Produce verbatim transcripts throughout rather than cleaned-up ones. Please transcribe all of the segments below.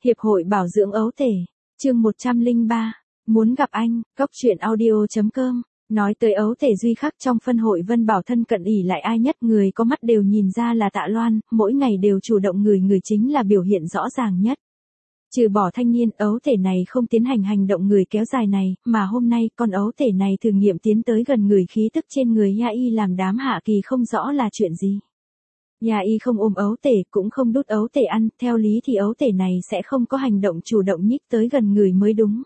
Hiệp hội Bảo dưỡng ấu tể, chương một trăm lẻ ba, muốn gặp anh, cóc truyện audio.com, nói tới ấu tể Duy Khắc trong phân hội Vân Bảo thân cận ỷ lại ai nhất, người có mắt đều nhìn ra là Tạ Loan, mỗi ngày đều chủ động ngửi người chính là biểu hiện rõ ràng nhất. Trừ bỏ thanh niên, ấu tể này không tiến hành hành động người kéo dài này, mà hôm nay con ấu tể này thử nghiệm tiến tới gần người khí tức trên người Ya Y làm đám Hạ Kỳ không rõ là chuyện gì. Ya Y không ôm ấu tể, cũng không đút ấu tể ăn, theo lý thì ấu tể này sẽ không có hành động chủ động nhích tới gần người mới đúng.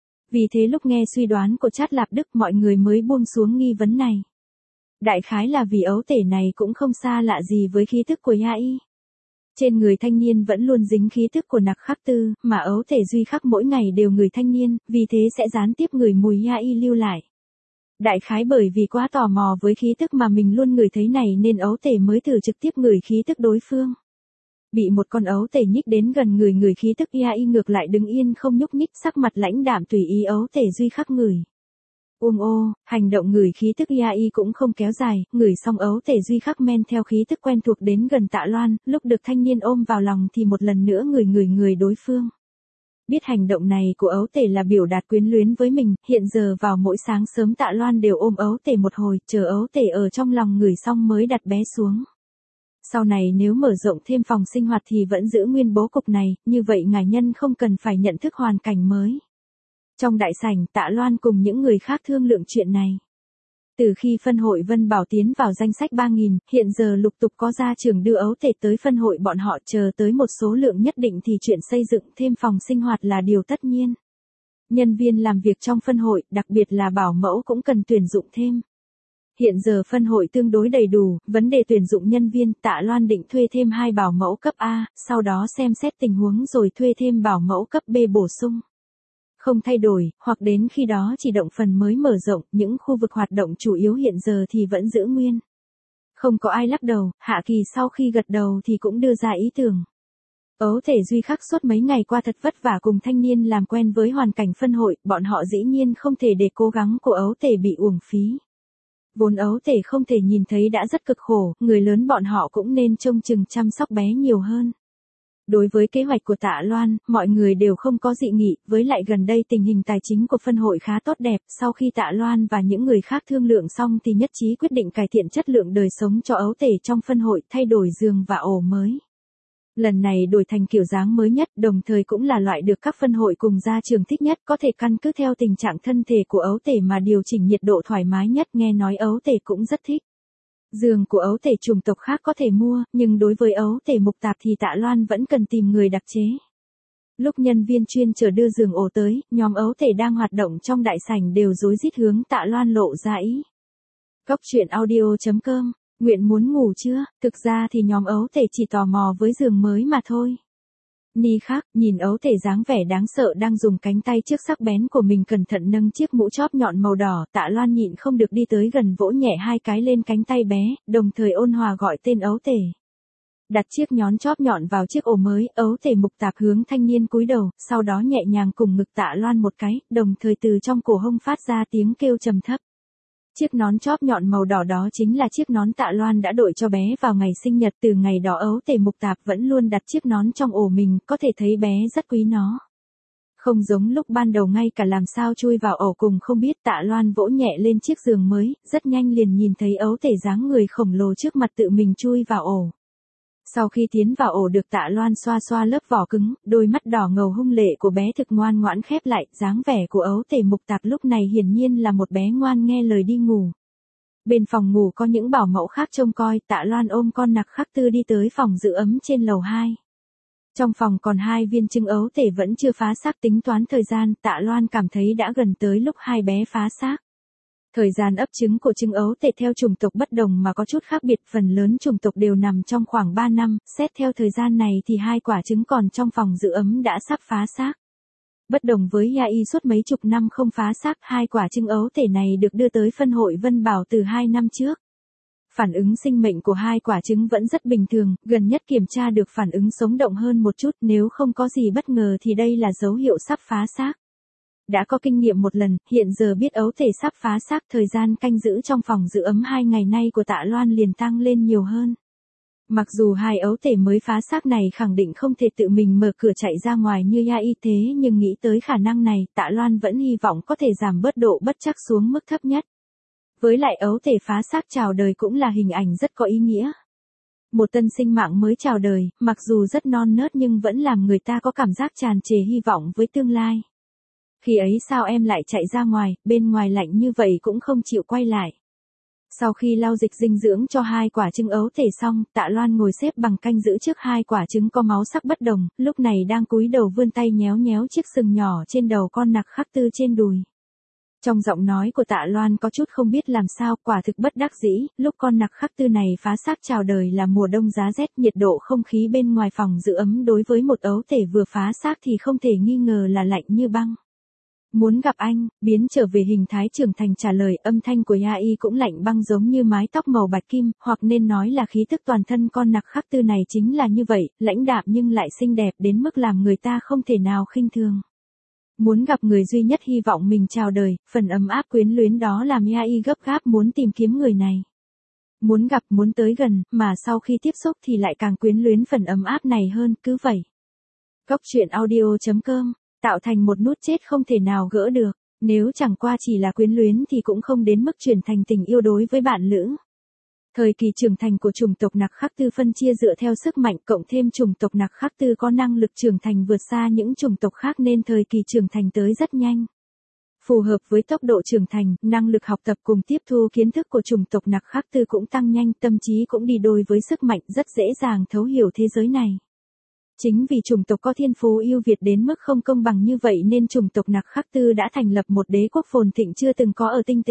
Vì thế lúc nghe suy đoán của Trát Lạp Đức mọi người mới buông xuống nghi vấn này. Đại khái là vì ấu tể này cũng không xa lạ gì với khí tức của Ya Y. Trên người thanh niên vẫn luôn dính khí tức của Nặc Khắc Tư, mà ấu tể Duy Khắc mỗi ngày đều ngửi thanh niên, vì thế sẽ gián tiếp ngửi mùi Ya Y lưu lại. Đại khái bởi vì quá tò mò với khí tức mà mình luôn ngửi thấy này nên ấu tể mới thử trực tiếp ngửi khí tức đối phương. Bị một con ấu tể nhích đến gần người ngửi khí tức Ya Y ngược lại đứng yên không nhúc nhích, sắc mặt lãnh đạm tùy ý ấu tể Duy Khắc ngửi. Ôm ô, hành động ngửi khí tức Ya Y cũng không kéo dài, ngửi xong ấu tể Duy Khắc men theo khí tức quen thuộc đến gần Tạ Loan, lúc được thanh niên ôm vào lòng thì một lần nữa ngửi ngửi người đối phương. Biết hành động này của ấu tể là biểu đạt quyến luyến với mình, hiện giờ vào mỗi sáng sớm Tạ Loan đều ôm ấu tể một hồi, chờ ấu tể ở trong lòng ngửi xong mới đặt bé xuống. Sau này nếu mở rộng thêm phòng sinh hoạt thì vẫn giữ nguyên bố cục này, như vậy ngài nhân không cần phải nhận thức hoàn cảnh mới. Trong đại sảnh, Tạ Loan cùng những người khác thương lượng chuyện này. Từ khi phân hội Vân Bảo tiến vào danh sách ba nghìn, hiện giờ lục tục có gia trưởng đưa ấu tể tới phân hội bọn họ, chờ tới một số lượng nhất định thì chuyện xây dựng thêm phòng sinh hoạt là điều tất nhiên. Nhân viên làm việc trong phân hội, đặc biệt là bảo mẫu cũng cần tuyển dụng thêm. Hiện giờ phân hội tương đối đầy đủ, vấn đề tuyển dụng nhân viên, Tạ Loan định thuê thêm hai bảo mẫu cấp A, sau đó xem xét tình huống rồi thuê thêm bảo mẫu cấp B bổ sung. Không thay đổi, hoặc đến khi đó chỉ động phần mới mở rộng, những khu vực hoạt động chủ yếu hiện giờ thì vẫn giữ nguyên. Không có ai lắc đầu, Hạ Kỳ sau khi gật đầu thì cũng đưa ra ý tưởng. Ấu thể Duy Khắc suốt mấy ngày qua thật vất vả cùng thanh niên làm quen với hoàn cảnh phân hội, bọn họ dĩ nhiên không thể để cố gắng của ấu thể bị uổng phí. Vốn ấu thể không thể nhìn thấy đã rất cực khổ, người lớn bọn họ cũng nên trông chừng chăm sóc bé nhiều hơn. Đối với kế hoạch của Tạ Loan, mọi người đều không có dị nghị, với lại gần đây tình hình tài chính của phân hội khá tốt đẹp, sau khi Tạ Loan và những người khác thương lượng xong thì nhất trí quyết định cải thiện chất lượng đời sống cho ấu tể trong phân hội, thay đổi giường và ổ mới. Lần này đổi thành kiểu dáng mới nhất, đồng thời cũng là loại được các phân hội cùng gia trưởng thích nhất, có thể căn cứ theo tình trạng thân thể của ấu tể mà điều chỉnh nhiệt độ thoải mái nhất, nghe nói ấu tể cũng rất thích. Giường của ấu tể chủng tộc khác có thể mua, nhưng đối với ấu tể mục tạp thì Tạ Loan vẫn cần tìm người đặc chế. Lúc nhân viên chuyên chở đưa giường ổ tới, nhóm ấu tể đang hoạt động trong đại sảnh đều rối rít hướng Tạ Loan lộ ra ý. Cóc truyện audio.com, nguyện muốn ngủ chưa? Thực ra thì nhóm ấu tể chỉ tò mò với giường mới mà thôi. Ni khác, nhìn ấu tể dáng vẻ đáng sợ đang dùng cánh tay trước sắc bén của mình cẩn thận nâng chiếc mũ chóp nhọn màu đỏ, Tạ Loan nhịn không được đi tới gần vỗ nhẹ hai cái lên cánh tay bé, đồng thời ôn hòa gọi tên ấu tể. Đặt chiếc nhón chóp nhọn vào chiếc ổ mới, ấu tể mục tạp hướng thanh niên cúi đầu, sau đó nhẹ nhàng cùng ngực Tạ Loan một cái, đồng thời từ trong cổ hông phát ra tiếng kêu trầm thấp. Chiếc nón chóp nhọn màu đỏ đó chính là chiếc nón Tạ Loan đã đội cho bé vào ngày sinh nhật, từ ngày đó ấu tể mục tạp vẫn luôn đặt chiếc nón trong ổ mình, có thể thấy bé rất quý nó. Không giống lúc ban đầu ngay cả làm sao chui vào ổ cùng không biết, Tạ Loan vỗ nhẹ lên chiếc giường mới, rất nhanh liền nhìn thấy ấu tể dáng người khổng lồ trước mặt tự mình chui vào ổ. Sau khi tiến vào ổ được Tạ Loan xoa xoa lớp vỏ cứng, đôi mắt đỏ ngầu hung lệ của bé thực ngoan ngoãn khép lại, dáng vẻ của ấu tể mục tạp lúc này hiển nhiên là một bé ngoan nghe lời đi ngủ. Bên phòng ngủ có những bảo mẫu khác trông coi, Tạ Loan ôm con Nặc Khắc Tư đi tới phòng giữ ấm trên lầu hai. Trong phòng còn hai viên trứng ấu tể vẫn chưa phá xác, tính toán thời gian, Tạ Loan cảm thấy đã gần tới lúc hai bé phá xác. Thời gian ấp trứng của trứng ấu tể theo chủng tộc bất đồng mà có chút khác biệt, phần lớn chủng tộc đều nằm trong khoảng ba năm, xét theo thời gian này thì hai quả trứng còn trong phòng giữ ấm đã sắp phá xác. Bất đồng với Ya Y suốt mấy chục năm không phá xác, hai quả trứng ấu tể này được đưa tới phân hội Vân Bảo từ hai năm trước. Phản ứng sinh mệnh của hai quả trứng vẫn rất bình thường, gần nhất kiểm tra được phản ứng sống động hơn một chút, nếu không có gì bất ngờ thì đây là dấu hiệu sắp phá xác. Đã có kinh nghiệm một lần, hiện giờ biết ấu tể sắp phá xác, thời gian canh giữ trong phòng giữ ấm hai ngày nay của Tạ Loan liền tăng lên nhiều hơn. Mặc dù hai ấu tể mới phá xác này khẳng định không thể tự mình mở cửa chạy ra ngoài như Ya Y thế nhưng nghĩ tới khả năng này, Tạ Loan vẫn hy vọng có thể giảm bớt độ bất trắc xuống mức thấp nhất. Với lại ấu tể phá xác chào đời cũng là hình ảnh rất có ý nghĩa. Một tân sinh mạng mới chào đời, mặc dù rất non nớt nhưng vẫn làm người ta có cảm giác tràn trề hy vọng với tương lai. Khi ấy sao em lại chạy ra ngoài, bên ngoài lạnh như vậy cũng không chịu quay lại. Sau khi lau dịch dinh dưỡng cho hai quả trứng ấu tể xong, Tạ Loan ngồi xếp bằng canh giữ trước hai quả trứng có máu sắc bất đồng, lúc này đang cúi đầu vươn tay nhéo nhéo chiếc sừng nhỏ trên đầu con nặc khắc tư trên đùi. Trong giọng nói của Tạ Loan có chút không biết làm sao, quả thực bất đắc dĩ, lúc con nặc khắc tư này phá xác chào đời là mùa đông giá rét, nhiệt độ không khí bên ngoài phòng giữ ấm đối với một ấu tể vừa phá xác thì không thể nghi ngờ là lạnh như băng. Muốn gặp anh, biến trở về hình thái trưởng thành trả lời, âm thanh của Ya Y cũng lạnh băng giống như mái tóc màu bạch kim, hoặc nên nói là khí tức toàn thân con nặc khắc tư này chính là như vậy, lãnh đạm nhưng lại xinh đẹp đến mức làm người ta không thể nào khinh thường. Muốn gặp người duy nhất hy vọng mình chào đời, phần ấm áp quyến luyến đó làm Ya Y gấp gáp muốn tìm kiếm người này. Muốn gặp, muốn tới gần, mà sau khi tiếp xúc thì lại càng quyến luyến phần ấm áp này hơn, cứ vậy. Cốc truyện audio chấm com tạo thành một nút chết không thể nào gỡ được, nếu chẳng qua chỉ là quyến luyến thì cũng không đến mức chuyển thành tình yêu đối với bạn lữ. Thời kỳ trưởng thành của chủng tộc nặc khắc tư phân chia dựa theo sức mạnh, cộng thêm chủng tộc nặc khắc tư có năng lực trưởng thành vượt xa những chủng tộc khác nên thời kỳ trưởng thành tới rất nhanh. Phù hợp với tốc độ trưởng thành, năng lực học tập cùng tiếp thu kiến thức của chủng tộc nặc khắc tư cũng tăng nhanh, tâm trí cũng đi đôi với sức mạnh, rất dễ dàng thấu hiểu thế giới này. Chính vì chủng tộc có thiên phú ưu việt đến mức không công bằng như vậy nên chủng tộc nặc khắc tư đã thành lập một đế quốc phồn thịnh chưa từng có ở tinh tế.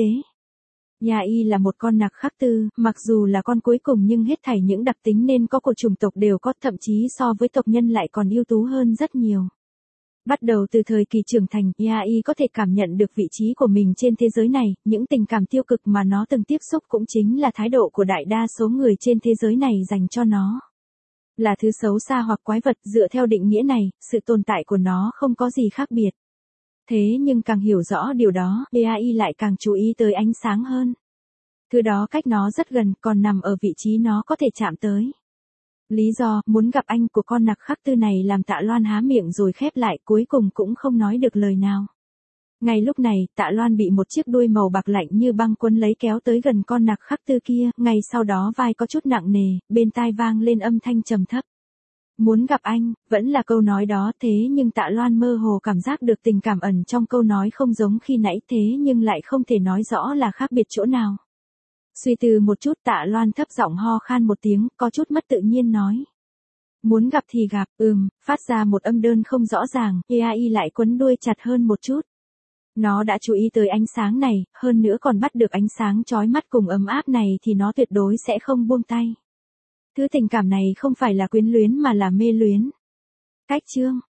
Ya Y là một con nặc khắc tư, mặc dù là con cuối cùng nhưng hết thảy những đặc tính nên có của chủng tộc đều có, thậm chí so với tộc nhân lại còn ưu tú hơn rất nhiều. Bắt đầu từ thời kỳ trưởng thành, Ya Y có thể cảm nhận được vị trí của mình trên thế giới này, những tình cảm tiêu cực mà nó từng tiếp xúc cũng chính là thái độ của đại đa số người trên thế giới này dành cho nó. Là thứ xấu xa hoặc quái vật, dựa theo định nghĩa này, sự tồn tại của nó không có gì khác biệt. Thế nhưng càng hiểu rõ điều đó, Ya Y lại càng chú ý tới ánh sáng hơn. Thứ đó cách nó rất gần, còn nằm ở vị trí nó có thể chạm tới. Lý do muốn gặp anh của con nặc khắc tư này làm Tạ Loan há miệng rồi khép lại, cuối cùng cũng không nói được lời nào. Ngay lúc này, Tạ Loan bị một chiếc đuôi màu bạc lạnh như băng quấn lấy kéo tới gần con nặc khắc tư kia, ngay sau đó vai có chút nặng nề, bên tai vang lên âm thanh trầm thấp. Muốn gặp anh, vẫn là câu nói đó, thế nhưng Tạ Loan mơ hồ cảm giác được tình cảm ẩn trong câu nói không giống khi nãy, thế nhưng lại không thể nói rõ là khác biệt chỗ nào. Suy tư một chút, Tạ Loan thấp giọng ho khan một tiếng, có chút mất tự nhiên nói. Muốn gặp thì gặp, ừm, phát ra một âm đơn không rõ ràng, Ya Y lại quấn đuôi chặt hơn một chút. Nó đã chú ý tới ánh sáng này, hơn nữa còn bắt được ánh sáng chói mắt cùng ấm áp này thì nó tuyệt đối sẽ không buông tay. Thứ tình cảm này không phải là quyến luyến mà là mê luyến. Cách chương